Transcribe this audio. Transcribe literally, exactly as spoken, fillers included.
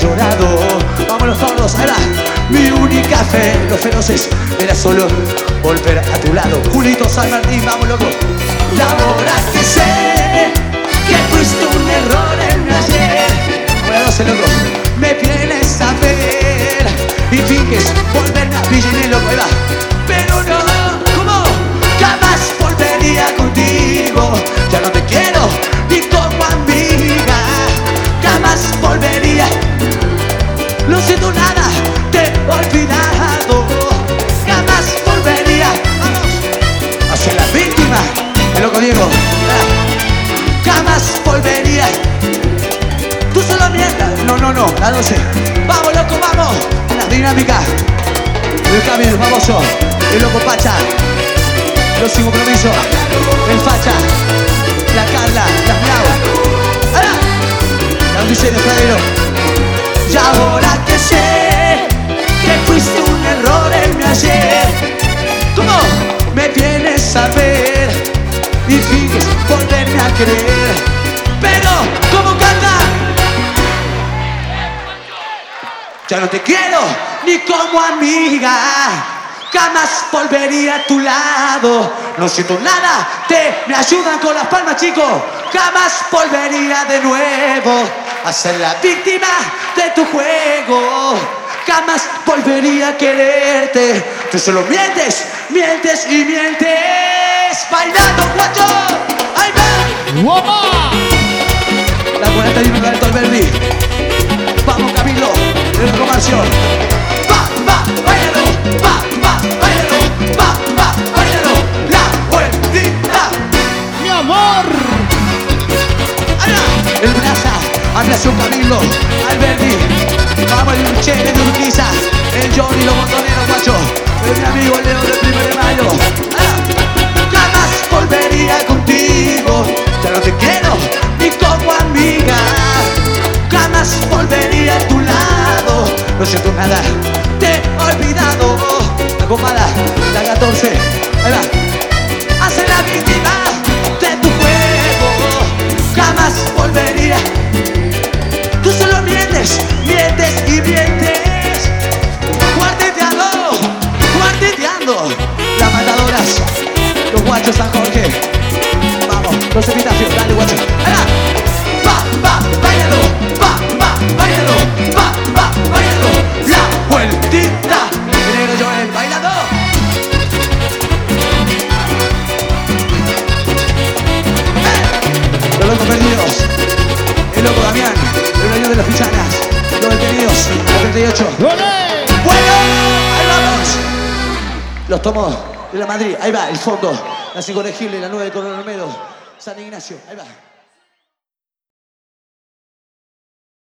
llorado. Vámonos todos, ahí va. Mi única fe, los feroces, era solo volver a tu lado. Julito San Martín, vamos loco. Y ahora que sé que fuiste un error en mi ayer, ahora doce loco, me vienes a ver y finges volverme a pillar loco, ahí va. Pero no, ¿cómo? Jamás volvería contigo. Ya no te quiero ni como amiga. Jamás volvería. No siento nada, te he olvidado. Jamás volvería. Vamos. Hacia la víctima. El loco Diego. Jamás volvería. Tú solo mientas. No, no, no. La doce. Vamos, loco, vamos. La dinámica. El cambio, vamos yo. El loco Pacha. Los sin compromiso. El Facha. La Carla. La Miau. ¡Ahora! La dice de Fradero. Y ahora que sé que fuiste un error en mi ayer, ¿cómo me vienes a ver y finges volverme a querer? Pero, ¿cómo canta? Ya no te quiero ni como amiga. Jamás volvería a tu lado. No siento nada, te me ayudan con las palmas, chicos. Jamás volvería de nuevo a ser la víctima de tu juego. Jamás volvería a quererte. Tú solo mientes, mientes y mientes. Bailando, guacho. ¡Ahí va! ¡Guapa! La cuarenta y uno de Alto Alberdi. Vamos, Camilo, de la comercio. Va, va, bailalo. Va, va, bailalo. Va, va, bailalo. La vueltita. ¡Mi amor! ¡Ahora! El Braza, Ampliación Camilo, Alberdi. Vamos, el Chele de Urquiza. El Johnny, los botoneros, guacho. El mi amigo Leo del primero de mayo. ¡Ahora! Jamás volvería contigo. Ya no te quiero ni como amiga. Jamás volvería a tu lado. No siento nada, te he olvidado. La copada, la catorce. Ahí va. Hace la víctima de tu juego. Jamás volvería. Tú solo mientes, mientes y mientes. Cuarteteando, cuarteteando. Las matadoras, los guachos San Jorge. Vamos, los epitafios, dale guacho. Ahí va. Va, va, bailalo. Va, va, bailalo. Va, va, bailalo. La vueltita. El negro Joel, bailando. ¡Eh! Los locos perdidos. El loco Damián. El rayo de las pichanas. Los detenidos. La treinta y ocho. ¡Olé! ¡Bueno! Ahí vamos. Los tomó de la Madrid. Ahí va, el fondo. La incorregible, la nueve de Coronel Olmedo. San Ignacio. Ahí va.